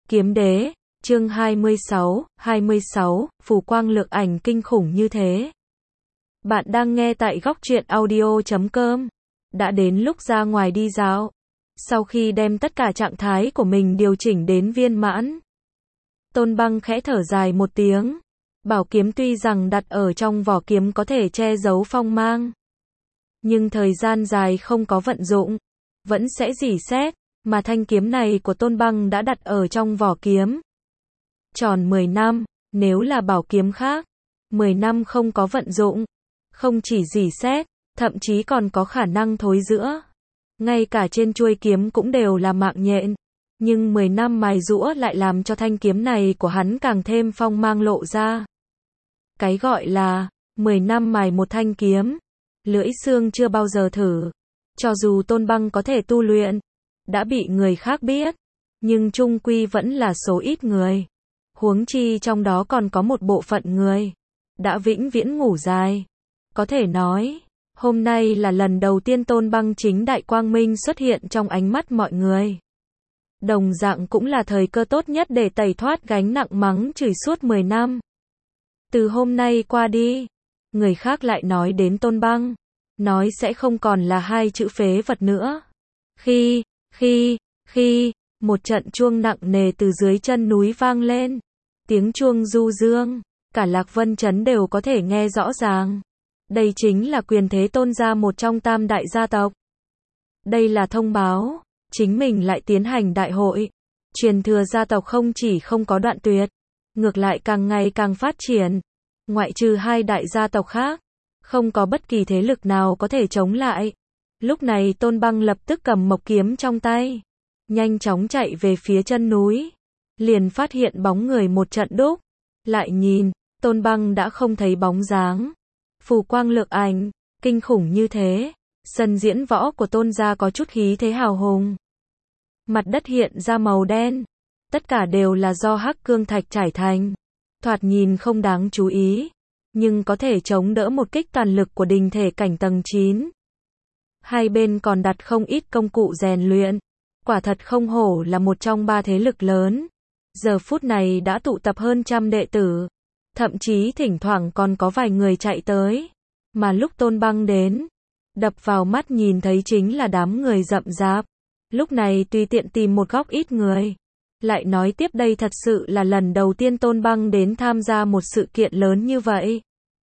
Kiếm đế, chương 26, phù quang lược ảnh kinh khủng như thế. Bạn đang nghe tại góc truyện audio.com. Đã đến lúc ra ngoài đi dạo. Sau khi đem tất cả trạng thái của mình điều chỉnh đến viên mãn, Tôn Băng khẽ thở dài một tiếng. Bảo kiếm tuy rằng đặt ở trong vỏ kiếm có thể che giấu phong mang, nhưng thời gian dài không có vận dụng, vẫn sẽ rỉ sét, mà thanh kiếm này của Tôn Băng đã đặt ở trong vỏ kiếm tròn 10 năm, nếu là bảo kiếm khác, 10 năm không có vận dụng, không chỉ rỉ sét, thậm chí còn có khả năng thối rữa. Ngay cả trên chuôi kiếm cũng đều là mạng nhện, nhưng 10 năm mài giũa lại làm cho thanh kiếm này của hắn càng thêm phong mang lộ ra. Cái gọi là 10 năm mài một thanh kiếm, lưỡi xương chưa bao giờ thử. Cho dù Tôn Băng có thể tu luyện, đã bị người khác biết, nhưng chung quy vẫn là số ít người. Huống chi trong đó còn có một bộ phận người đã vĩnh viễn ngủ dài. Có thể nói, hôm nay là lần đầu tiên Tôn Băng chính đại quang minh xuất hiện trong ánh mắt mọi người. Đồng dạng cũng là thời cơ tốt nhất để tẩy thoát gánh nặng mắng chửi suốt 10 năm. Từ hôm nay qua đi, người khác lại nói đến Tôn Băng, nói sẽ không còn là hai chữ phế vật nữa. Khi, một trận chuông nặng nề từ dưới chân núi vang lên. Tiếng chuông du dương, cả Lạc Vân Trấn đều có thể nghe rõ ràng. Đây chính là quyền thế Tôn gia, một trong tam đại gia tộc. Đây là thông báo, chính mình lại tiến hành đại hội. Truyền thừa gia tộc không chỉ không có đoạn tuyệt, ngược lại càng ngày càng phát triển. Ngoại trừ hai đại gia tộc khác, không có bất kỳ thế lực nào có thể chống lại. Lúc này Tôn Băng lập tức cầm mộc kiếm trong tay, nhanh chóng chạy về phía chân núi. Liền phát hiện bóng người một trận đúc. Lại nhìn, Tôn Băng đã không thấy bóng dáng. Phù quang lược ảnh, kinh khủng như thế. Sân diễn võ của Tôn gia có chút khí thế hào hùng. Mặt đất hiện ra màu đen. Tất cả đều là do hắc cương thạch trải thành. Thoạt nhìn không đáng chú ý, nhưng có thể chống đỡ một kích toàn lực của đình thể cảnh tầng 9. Hai bên còn đặt không ít công cụ rèn luyện. Quả thật không hổ là một trong ba thế lực lớn. Giờ phút này đã tụ tập hơn trăm đệ tử. Thậm chí thỉnh thoảng còn có vài người chạy tới. Mà lúc Tôn Băng đến, đập vào mắt nhìn thấy chính là đám người rậm rạp. Lúc này tùy tiện tìm một góc ít người. Lại nói tiếp, đây thật sự là lần đầu tiên Tôn Băng đến tham gia một sự kiện lớn như vậy.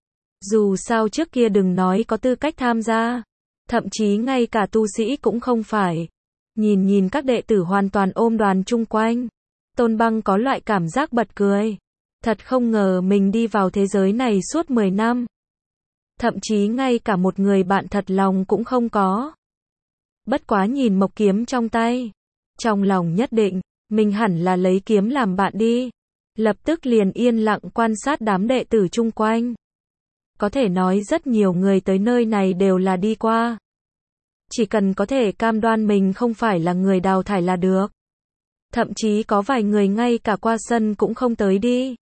Dù sao trước kia đừng nói có tư cách tham gia, thậm chí ngay cả tu sĩ cũng không phải. Nhìn các đệ tử hoàn toàn ôm đoàn chung quanh, Tôn Băng có loại cảm giác bật cười. Thật không ngờ mình đi vào thế giới này suốt 10 năm. Thậm chí ngay cả một người bạn thật lòng cũng không có. Bất quá nhìn mộc kiếm trong tay, trong lòng nhất định, mình hẳn là lấy kiếm làm bạn đi. Lập tức liền yên lặng quan sát đám đệ tử chung quanh. Có thể nói rất nhiều người tới nơi này đều là đi qua. Chỉ cần có thể cam đoan mình không phải là người đào thải là được. Thậm chí có vài người ngay cả qua sân cũng không tới đi.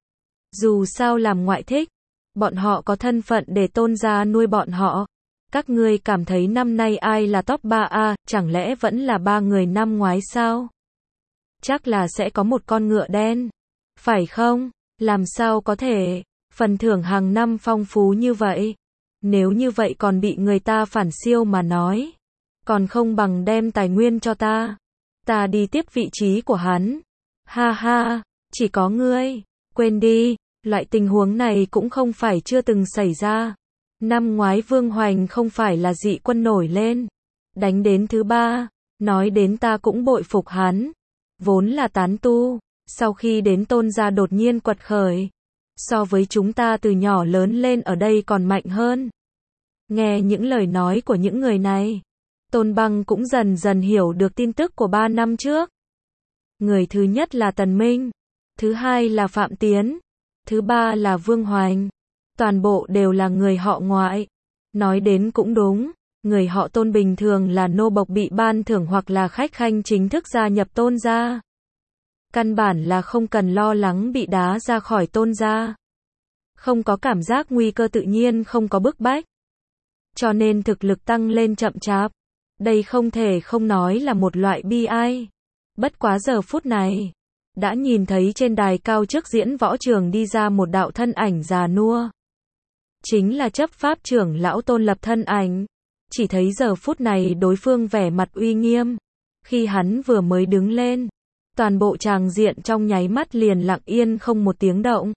Dù sao làm ngoại thích, bọn họ có thân phận để Tôn gia nuôi bọn họ. Các ngươi cảm thấy năm nay ai là top 3A, chẳng lẽ vẫn là ba người năm ngoái sao? Chắc là sẽ có một con ngựa đen. Phải không? Làm sao có thể? Phần thưởng hàng năm phong phú như vậy. Nếu như vậy còn bị người ta phản siêu mà nói, còn không bằng đem tài nguyên cho ta. Ta đi tiếp vị trí của hắn. Ha ha, chỉ có ngươi. Quên đi, loại tình huống này cũng không phải chưa từng xảy ra. Năm ngoái Vương Hoành không phải là dị quân nổi lên, đánh đến thứ 3, nói đến ta cũng bội phục hắn. Vốn là tán tu, sau khi đến Tôn gia đột nhiên quật khởi. So với chúng ta từ nhỏ lớn lên ở đây còn mạnh hơn. Nghe những lời nói của những người này, Tôn Băng cũng dần dần hiểu được tin tức của 3 năm trước. Người thứ nhất là Tần Minh, thứ hai là Phạm Tiến, thứ ba là Vương Hoành. Toàn bộ đều là người họ ngoại. Nói đến cũng đúng, người họ Tôn bình thường là nô bộc bị ban thưởng hoặc là khách khanh chính thức gia nhập Tôn gia. Căn bản là không cần lo lắng bị đá ra khỏi Tôn gia. Không có cảm giác nguy cơ, tự nhiên không có bức bách. Cho nên thực lực tăng lên chậm chạp. Đây không thể không nói là một loại bi ai. Bất quá giờ phút này, đã nhìn thấy trên đài cao trước diễn võ trường đi ra một đạo thân ảnh già nua. Chính là chấp pháp trưởng lão Tôn Lập thân ảnh. Chỉ thấy giờ phút này đối phương vẻ mặt uy nghiêm. Khi hắn vừa mới đứng lên, toàn bộ tràng diện trong nháy mắt liền lặng yên không một tiếng động.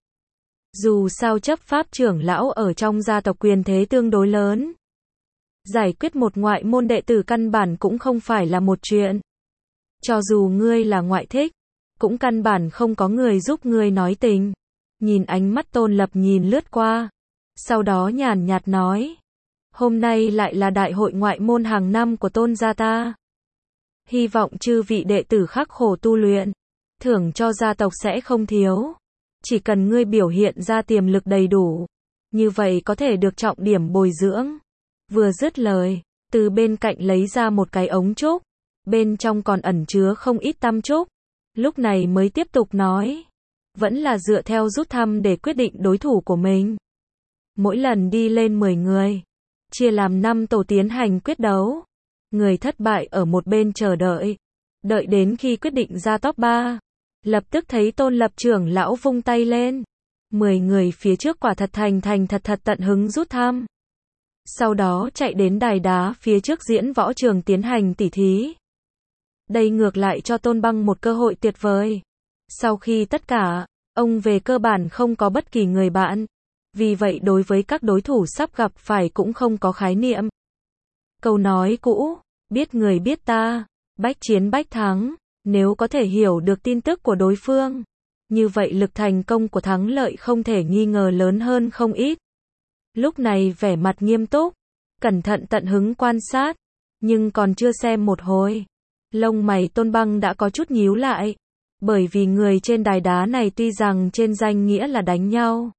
Dù sao chấp pháp trưởng lão ở trong gia tộc quyền thế tương đối lớn. Giải quyết một ngoại môn đệ tử căn bản cũng không phải là một chuyện. Cho dù ngươi là ngoại thích, cũng căn bản không có người giúp ngươi nói tình. Nhìn ánh mắt Tôn Lập nhìn lướt qua. Sau đó nhàn nhạt nói. Hôm nay lại là đại hội ngoại môn hàng năm của Tôn gia ta. Hy vọng chư vị đệ tử khắc khổ tu luyện. Thưởng cho gia tộc sẽ không thiếu. Chỉ cần ngươi biểu hiện ra tiềm lực đầy đủ. Như vậy có thể được trọng điểm bồi dưỡng. Vừa dứt lời, từ bên cạnh lấy ra một cái ống trúc. Bên trong còn ẩn chứa không ít tăm trúc. Lúc này mới tiếp tục nói. Vẫn là dựa theo rút thăm để quyết định đối thủ của mình. Mỗi lần đi lên 10 người. Chia làm 5 tổ tiến hành quyết đấu. Người thất bại ở một bên chờ đợi. Đợi đến khi quyết định ra top 3. Lập tức thấy Tôn Lập trưởng lão vung tay lên. 10 người phía trước quả thật thật tận hứng rút thăm. Sau đó chạy đến đài đá phía trước diễn võ trường tiến hành tỉ thí. Đây ngược lại cho Tôn Băng một cơ hội tuyệt vời. Sau khi tất cả, ông về cơ bản không có bất kỳ người bạn. Vì vậy đối với các đối thủ sắp gặp phải cũng không có khái niệm. Câu nói cũ, biết người biết ta, bách chiến bách thắng, nếu có thể hiểu được tin tức của đối phương, như vậy lực thành công của thắng lợi không thể nghi ngờ lớn hơn không ít. Lúc này vẻ mặt nghiêm túc, cẩn thận tận hứng quan sát, nhưng còn chưa xem một hồi. Lông mày Tôn Băng đã có chút nhíu lại, bởi vì người trên đài đá này tuy rằng trên danh nghĩa là đánh nhau.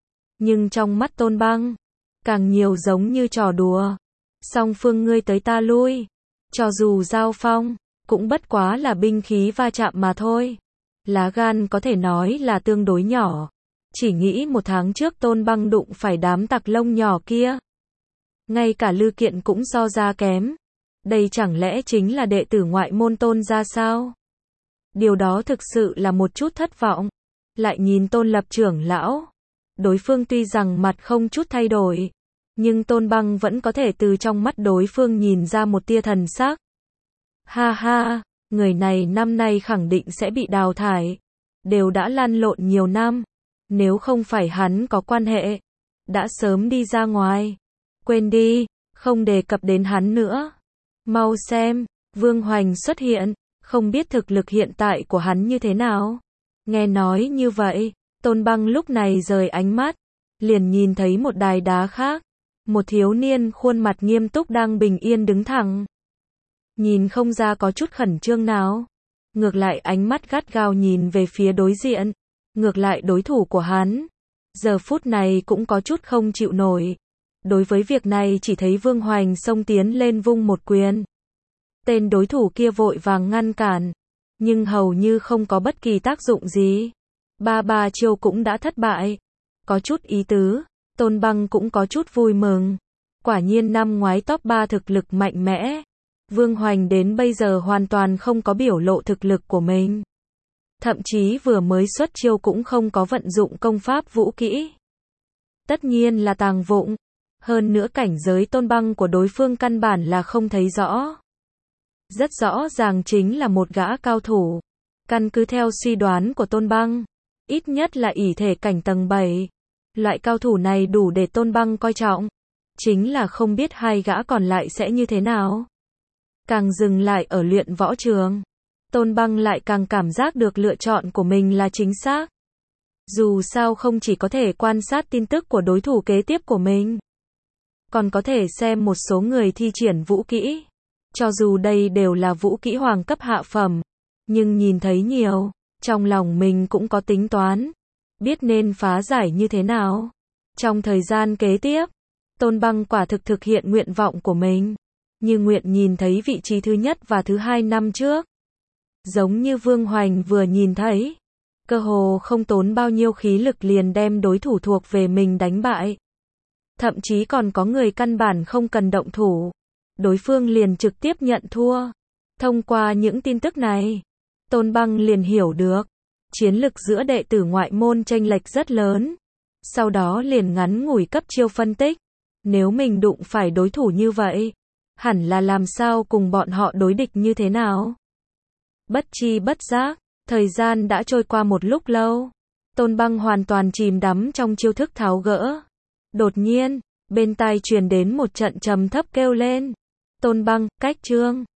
Nhưng trong mắt Tôn Băng, càng nhiều giống như trò đùa. Song phương ngươi tới ta lui. Cho dù giao phong, cũng bất quá là binh khí va chạm mà thôi. Lá gan có thể nói là tương đối nhỏ. Chỉ nghĩ một tháng trước Tôn Băng đụng phải đám tặc lông nhỏ kia. Ngay cả lư kiện cũng so ra kém. Đây chẳng lẽ chính là đệ tử ngoại môn Tôn gia sao? Điều đó thực sự là một chút thất vọng. Lại nhìn Tôn Lập trưởng lão. Đối phương tuy rằng mặt không chút thay đổi, nhưng Tôn Băng vẫn có thể từ trong mắt đối phương nhìn ra một tia thần sắc. Ha ha, người này năm nay khẳng định sẽ bị đào thải. Đều đã lăn lộn nhiều năm. Nếu không phải hắn có quan hệ, đã sớm đi ra ngoài. Quên đi, không đề cập đến hắn nữa. Mau xem, Vương Hoành xuất hiện, không biết thực lực hiện tại của hắn như thế nào. Nghe nói như vậy, Tôn Băng lúc này rời ánh mắt, liền nhìn thấy một đài đá khác. Một thiếu niên khuôn mặt nghiêm túc đang bình yên đứng thẳng. Nhìn không ra có chút khẩn trương nào. Ngược lại ánh mắt gắt gao nhìn về phía đối diện. Ngược lại đối thủ của hắn, giờ phút này cũng có chút không chịu nổi. Đối với việc này chỉ thấy Vương Hoành xông tiến lên vung một quyền. Tên đối thủ kia vội vàng ngăn cản, nhưng hầu như không có bất kỳ tác dụng gì. Ba chiêu cũng đã thất bại. Có chút ý tứ, Tôn Băng cũng có chút vui mừng. Quả nhiên năm ngoái top 3 thực lực mạnh mẽ. Vương Hoành đến bây giờ hoàn toàn không có biểu lộ thực lực của mình. Thậm chí vừa mới xuất chiêu cũng không có vận dụng công pháp vũ kỹ. Tất nhiên là tàng vụng. Hơn nữa cảnh giới Tôn Băng của đối phương căn bản là không thấy rõ. Rất rõ ràng chính là một gã cao thủ. Căn cứ theo suy đoán của Tôn Băng, ít nhất là ỷ thể cảnh tầng 7. Loại cao thủ này đủ để Tôn Băng coi trọng. Chính là không biết hai gã còn lại sẽ như thế nào. Càng dừng lại ở luyện võ trường, Tôn Băng lại càng cảm giác được lựa chọn của mình là chính xác. Dù sao không chỉ có thể quan sát tin tức của đối thủ kế tiếp của mình, còn có thể xem một số người thi triển vũ kỹ. Cho dù đây đều là vũ kỹ hoàng cấp hạ phẩm, nhưng nhìn thấy nhiều, trong lòng mình cũng có tính toán, biết nên phá giải như thế nào. Trong thời gian kế tiếp, Tôn Băng quả thực hiện nguyện vọng của mình, như nguyện nhìn thấy vị trí thứ nhất và thứ hai năm trước. Giống như Vương Hoành vừa nhìn thấy, cơ hồ không tốn bao nhiêu khí lực liền đem đối thủ thuộc về mình đánh bại. Thậm chí còn có người căn bản không cần động thủ, đối phương liền trực tiếp nhận thua. Thông qua những tin tức này, Tôn Băng liền hiểu được, Chiến lực giữa đệ tử ngoại môn chênh lệch rất lớn. Sau đó liền ngắn ngủi cấp chiêu phân tích. Nếu mình đụng phải đối thủ như vậy, hẳn là làm sao cùng bọn họ đối địch như thế nào? Bất chi bất giác, thời gian đã trôi qua một lúc lâu. Tôn Băng hoàn toàn chìm đắm trong chiêu thức tháo gỡ. Đột nhiên, bên tai truyền đến một trận trầm thấp kêu lên. Tôn Băng, cách chương.